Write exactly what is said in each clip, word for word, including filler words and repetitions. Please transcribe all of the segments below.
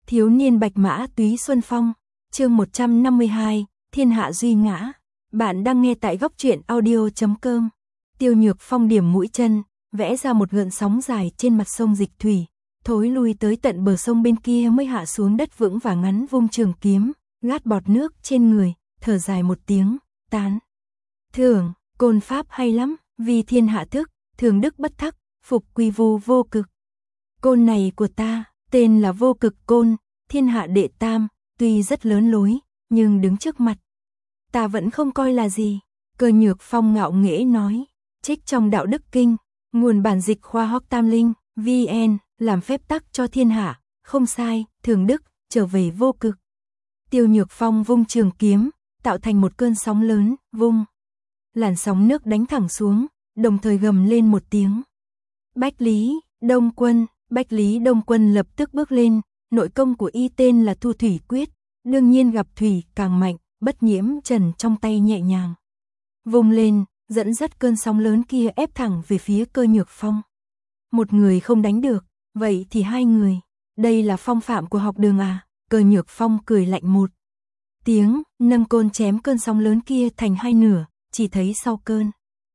Thiếu niên bạch mã túy xuân phong, chương một trăm năm mươi hai, thiên hạ duy ngã. Bạn đang nghe tại góc truyện audio chấm com. Tiêu Nhược Phong điểm mũi chân, vẽ ra một gợn sóng dài trên mặt sông Dịch Thủy, thối lui tới tận bờ sông bên kia mới hạ xuống đất vững và ngắn vung trường kiếm, gát bọt nước trên người, thở dài một tiếng, tán. Thưởng, côn pháp hay lắm, vì thiên hạ thức, thường đức bất thắc, phục quy vu vô cực. Côn này của ta, tên là Vô Cực Côn, thiên hạ đệ tam, tuy rất lớn lối, nhưng đứng trước mặt ta vẫn không coi là gì. Cơ Nhược Phong ngạo nghễ nói, trích trong Đạo Đức Kinh, nguồn bản dịch khoa học tam linh, vê en, làm phép tắc cho thiên hạ, không sai, thường đức, trở về vô cực. Tiêu Nhược Phong vung trường kiếm, tạo thành một cơn sóng lớn, vung. Làn sóng nước đánh thẳng xuống, đồng thời gầm lên một tiếng. Bách Lý, Đông Quân, Bách Lý Đông Quân lập tức bước lên, nội công của y tên là Thu Thủy Quyết, đương nhiên gặp thủy càng mạnh, bất nhiễm trần trong tay nhẹ nhàng. Vùng lên, dẫn dắt cơn sóng lớn kia ép thẳng về phía Cơ Nhược Phong. Một người không đánh được, vậy thì hai người, đây là phong phạm của học đường à? Cơ Nhược Phong cười lạnh một tiếng, nâng côn chém cơn sóng lớn kia thành hai nửa, chỉ thấy sau cơn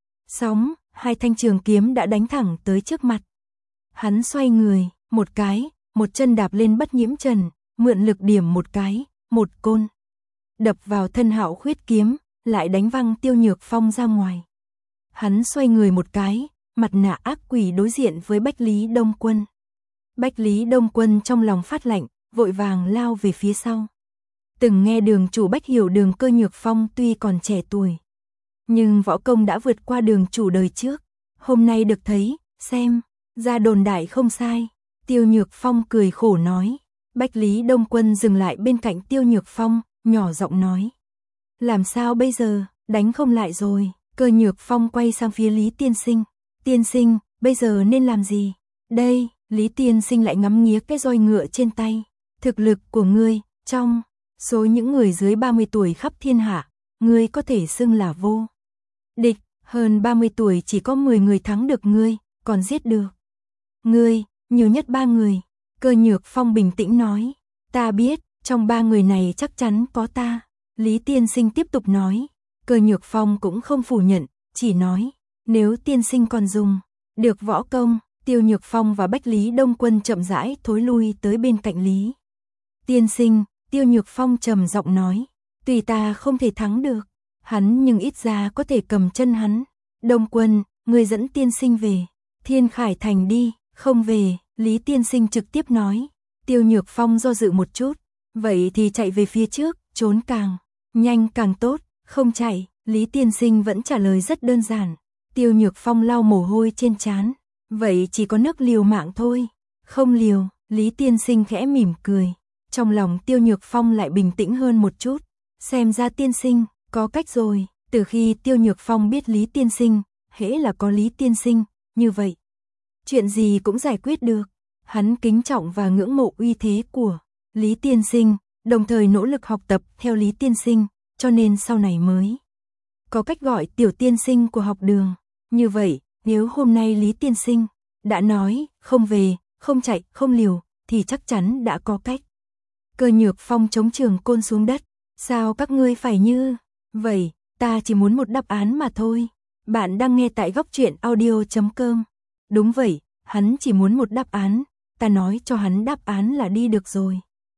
sóng, hai thanh trường kiếm đã đánh thẳng tới trước mặt. Hắn xoay người, một cái, một chân đạp lên bất nhiễm trần, mượn lực điểm một cái, một côn. Đập vào thân Hạo Khuyết kiếm, lại đánh văng Tiêu Nhược Phong ra ngoài. Hắn xoay người một cái, mặt nạ ác quỷ đối diện với Bách Lý Đông Quân. Bách Lý Đông Quân trong lòng phát lạnh, vội vàng lao về phía sau. Từng nghe đường chủ Bách hiểu đường Cơ Nhược Phong tuy còn trẻ tuổi, nhưng võ công đã vượt qua đường chủ đời trước. Hôm nay được thấy, xem, ra đồn đại không sai. Tiêu Nhược Phong cười khổ nói. Bách Lý Đông Quân dừng lại bên cạnh Tiêu Nhược Phong, nhỏ giọng nói. Làm sao bây giờ, đánh không lại rồi. Cơ Nhược Phong quay sang phía Lý Tiên Sinh. Tiên Sinh, bây giờ nên làm gì? Đây, Lý Tiên Sinh lại ngắm nghía cái roi ngựa trên tay. Thực lực của ngươi, trong số những người dưới ba mươi tuổi khắp thiên hạ, ngươi có thể xưng là vô địch, hơn ba mươi tuổi chỉ có mười người thắng được ngươi, còn giết được ngươi, nhiều nhất ba người. Cơ Nhược Phong bình tĩnh nói, ta biết, trong ba người này chắc chắn có ta. Lý Tiên Sinh tiếp tục nói. Cơ Nhược Phong cũng không phủ nhận, chỉ nói, nếu Tiên Sinh còn dùng được võ công. Tiêu Nhược Phong và Bách Lý Đông Quân chậm rãi thối lui tới bên cạnh Lý Tiên Sinh. Tiêu Nhược Phong trầm giọng nói, tùy ta không thể thắng được hắn, nhưng ít ra có thể cầm chân hắn. Đông Quân, người dẫn Tiên Sinh về Thiên Khải Thành đi. Không về, Lý Tiên Sinh trực tiếp nói. Tiêu Nhược Phong do dự một chút, vậy thì chạy về phía trước, trốn càng nhanh càng tốt. Không chạy, Lý Tiên Sinh vẫn trả lời rất đơn giản. Tiêu Nhược Phong lau mồ hôi trên trán, vậy chỉ có nước liều mạng thôi. Không liều, Lý Tiên Sinh khẽ mỉm cười. Trong lòng Tiêu Nhược Phong lại bình tĩnh hơn một chút. Xem ra Tiên Sinh có cách rồi. Từ khi Tiêu Nhược Phong biết Lý Tiên Sinh, hễ là có Lý Tiên Sinh, như vậy chuyện gì cũng giải quyết được. Hắn kính trọng và ngưỡng mộ uy thế của Lý Tiên Sinh, đồng thời nỗ lực học tập theo Lý Tiên Sinh, cho nên sau này mới có cách gọi Tiểu Tiên Sinh của học đường. Như vậy, nếu hôm nay Lý Tiên Sinh đã nói không về, không chạy, không liều, thì chắc chắn đã có cách. Cơ Nhược Phong chống trường côn xuống đất. Sao các ngươi phải như vậy? Ta chỉ muốn một đáp án mà thôi. Bạn đang nghe tại góc truyện audio chấm com. Đúng vậy, hắn chỉ muốn một đáp án, ta nói cho hắn đáp án là đi được rồi.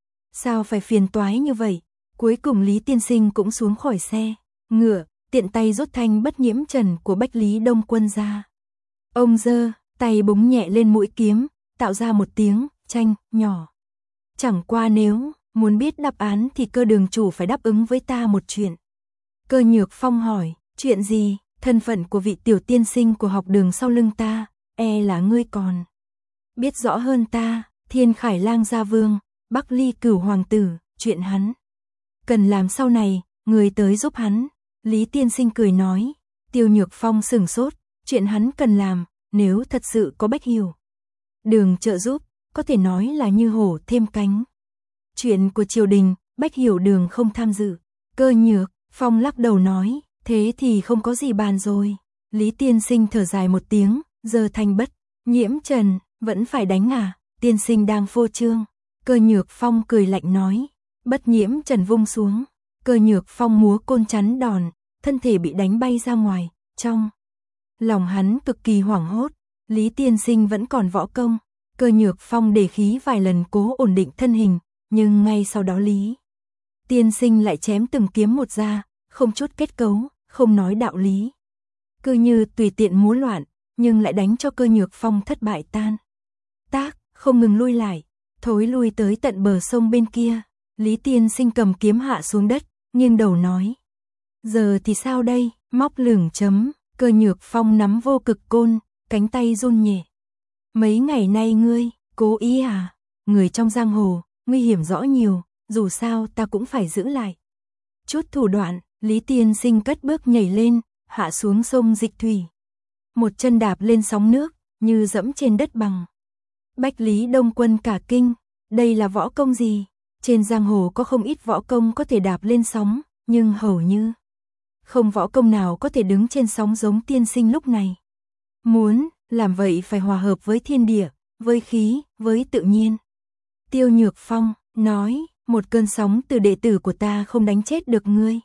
Sao phải phiền toái như vậy? Cuối cùng Lý Tiên Sinh cũng xuống khỏi xe ngựa, tiện tay rút thanh bất nhiễm trần của Bách Lý Đông Quân ra. Ông giơ tay búng nhẹ lên mũi kiếm, tạo ra một tiếng chanh nhỏ. Chẳng qua nếu muốn biết đáp án thì Cơ đường chủ phải đáp ứng với ta một chuyện. Cơ Nhược Phong hỏi, chuyện gì? Thân phận của vị Tiểu Tiên Sinh của học đường sau lưng ta, e là ngươi còn biết rõ hơn ta. Thiên Khải Lang gia vương, Bắc Ly Cửu hoàng tử, chuyện hắn cần làm sau này, người tới giúp hắn. Lý Tiên Sinh cười nói. Tiêu Nhược Phong sửng sốt, chuyện hắn cần làm, nếu thật sự có Bách Hiểu đường trợ giúp, có thể nói là như hổ thêm cánh. Chuyện của triều đình, Bách Hiểu đường không tham dự. Cơ Nhược Phong lắc đầu nói, thế thì không có gì bàn rồi. Lý Tiên Sinh thở dài một tiếng, giơ thanh bất nhiễm trần, vẫn phải đánh à? Tiên Sinh đang phô trương. Cơ Nhược Phong cười lạnh nói. Bất Nhiễm Trần vung xuống. Cơ Nhược Phong múa côn chắn đòn, thân thể bị đánh bay ra ngoài. Trong lòng hắn cực kỳ hoảng hốt. Lý tiên sinh vẫn còn võ công. Cơ Nhược Phong để khí vài lần cố ổn định thân hình, nhưng ngay sau đó Lý tiên sinh lại chém từng kiếm một ra, không chút kết cấu, không nói đạo lý. Cứ như tùy tiện múa loạn, nhưng lại đánh cho Cơ Nhược Phong thất bại tan tác, không ngừng lui lại, thối lui tới tận bờ sông bên kia. Lý tiên sinh cầm kiếm hạ xuống đất, nghiêng đầu nói. Giờ thì sao đây, móc lửng chấm. Cơ Nhược Phong nắm vô cực côn, cánh tay run nhẹ. Mấy ngày nay ngươi, cố ý à? Người trong giang hồ, nguy hiểm rõ nhiều, dù sao ta cũng phải giữ lại chút thủ đoạn. Lý tiên sinh cất bước nhảy lên, hạ xuống sông Dịch Thủy. Một chân đạp lên sóng nước, như dẫm trên đất bằng. Bách Lý Đông Quân cả kinh, đây là võ công gì? Trên giang hồ có không ít võ công có thể đạp lên sóng, nhưng hầu như không võ công nào có thể đứng trên sóng giống tiên sinh lúc này. Muốn làm vậy phải hòa hợp với thiên địa, với khí, với tự nhiên. Tiêu Nhược Phong nói, một cơn sóng từ đệ tử của ta không đánh chết được ngươi.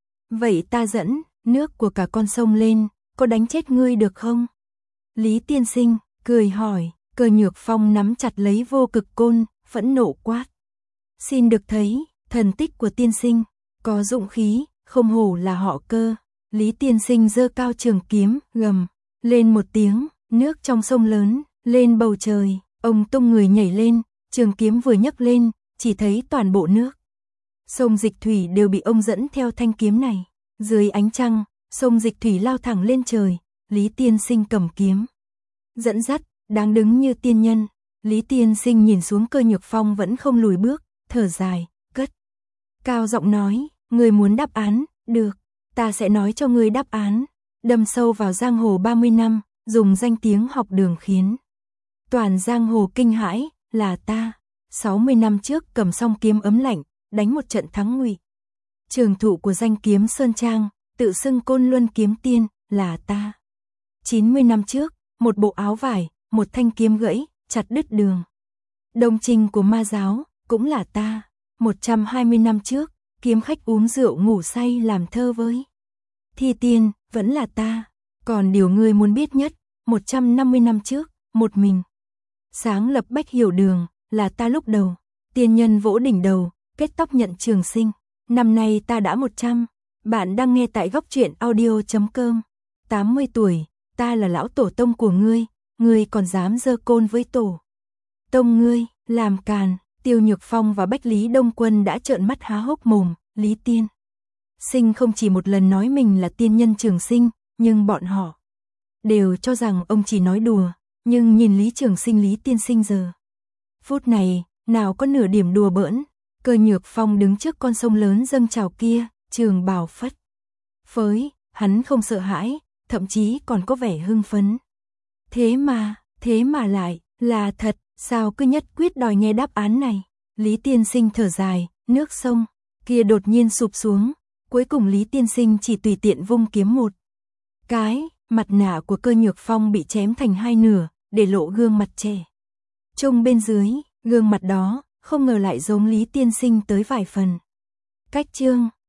Vậy ta dẫn nước của cả con sông lên, có đánh chết ngươi được không? Lý tiên sinh cười hỏi. Cơ Nhược Phong nắm chặt lấy vô cực côn, phẫn nộ quát. Xin được thấy thần tích của tiên sinh, có dụng khí, không hổ là họ Cơ. Lý tiên sinh giơ cao trường kiếm, gầm lên một tiếng, nước trong sông lớn lên bầu trời, ông tung người nhảy lên, trường kiếm vừa nhấc lên, chỉ thấy toàn bộ nước sông Dịch Thủy đều bị ông dẫn theo thanh kiếm này. Dưới ánh trăng, sông Dịch Thủy lao thẳng lên trời, Lý tiên sinh cầm kiếm dẫn dắt, đáng đứng như tiên nhân. Lý tiên sinh nhìn xuống Cơ Nhược Phong vẫn không lùi bước, thở dài, cất cao giọng nói, người muốn đáp án, được, ta sẽ nói cho ngươi đáp án. Đâm sâu vào giang hồ ba mươi năm, dùng danh tiếng học đường khiến toàn giang hồ kinh hãi, là ta. sáu mươi năm trước cầm song kiếm ấm lạnh, đánh một trận thắng Ngụy Trường thụ của danh kiếm Sơn Trang, tự xưng Côn Luân kiếm tiên, là ta. chín mươi năm trước, một bộ áo vải, một thanh kiếm gãy, chặt đứt đường Đông Trinh của ma giáo, cũng là ta. một trăm hai mươi năm trước, kiếm khách uống rượu ngủ say làm thơ với Thi Tiên, vẫn là ta. Còn điều ngươi muốn biết nhất, một trăm năm mươi năm trước, một mình sáng lập Bách Hiểu Đường, là ta lúc đầu. Tiên nhân vỗ đỉnh đầu, kết tóc nhận trường sinh. Năm nay ta đã một trăm. Bạn đang nghe tại góc truyện audio chấm com. tám mươi tuổi, ta là lão tổ tông của ngươi, ngươi còn dám giơ côn với tổ tông ngươi, làm càn. Tiêu Nhược Phong và Bách Lý Đông Quân đã trợn mắt há hốc mồm. Lý tiên sinh không chỉ một lần nói mình là tiên nhân trường sinh, nhưng bọn họ đều cho rằng ông chỉ nói đùa. Nhưng nhìn Lý Trường Sinh Lý tiên sinh giờ phút này, nào có nửa điểm đùa bỡn. Cơ Nhược Phong đứng trước con sông lớn dâng trào kia, trường bào phất phới, hắn không sợ hãi, thậm chí còn có vẻ hưng phấn. Thế mà, thế mà lại là thật, sao cứ nhất quyết đòi nghe đáp án này? Lý tiên sinh thở dài, nước sông kia đột nhiên sụp xuống, cuối cùng Lý tiên sinh chỉ tùy tiện vung kiếm một cái, mặt nạ của Cơ Nhược Phong bị chém thành hai nửa, để lộ gương mặt trẻ trung bên dưới. Gương mặt đó không ngờ lại giống Lý tiên sinh tới vài phần. Cách chương